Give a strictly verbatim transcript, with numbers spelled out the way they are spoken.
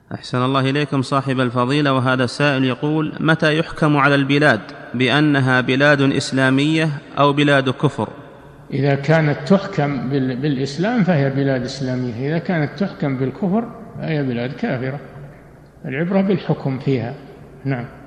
أحسن الله إليكم صاحب الفضيلة. وهذا السائل يقول: متى يحكم على البلاد بأنها بلاد إسلامية أو بلاد كفر؟ إذا كانت تحكم بالإسلام فهي بلاد إسلامية، إذا كانت تحكم بالكفر فهي بلاد كافرة. العبرة بالحكم فيها. نعم.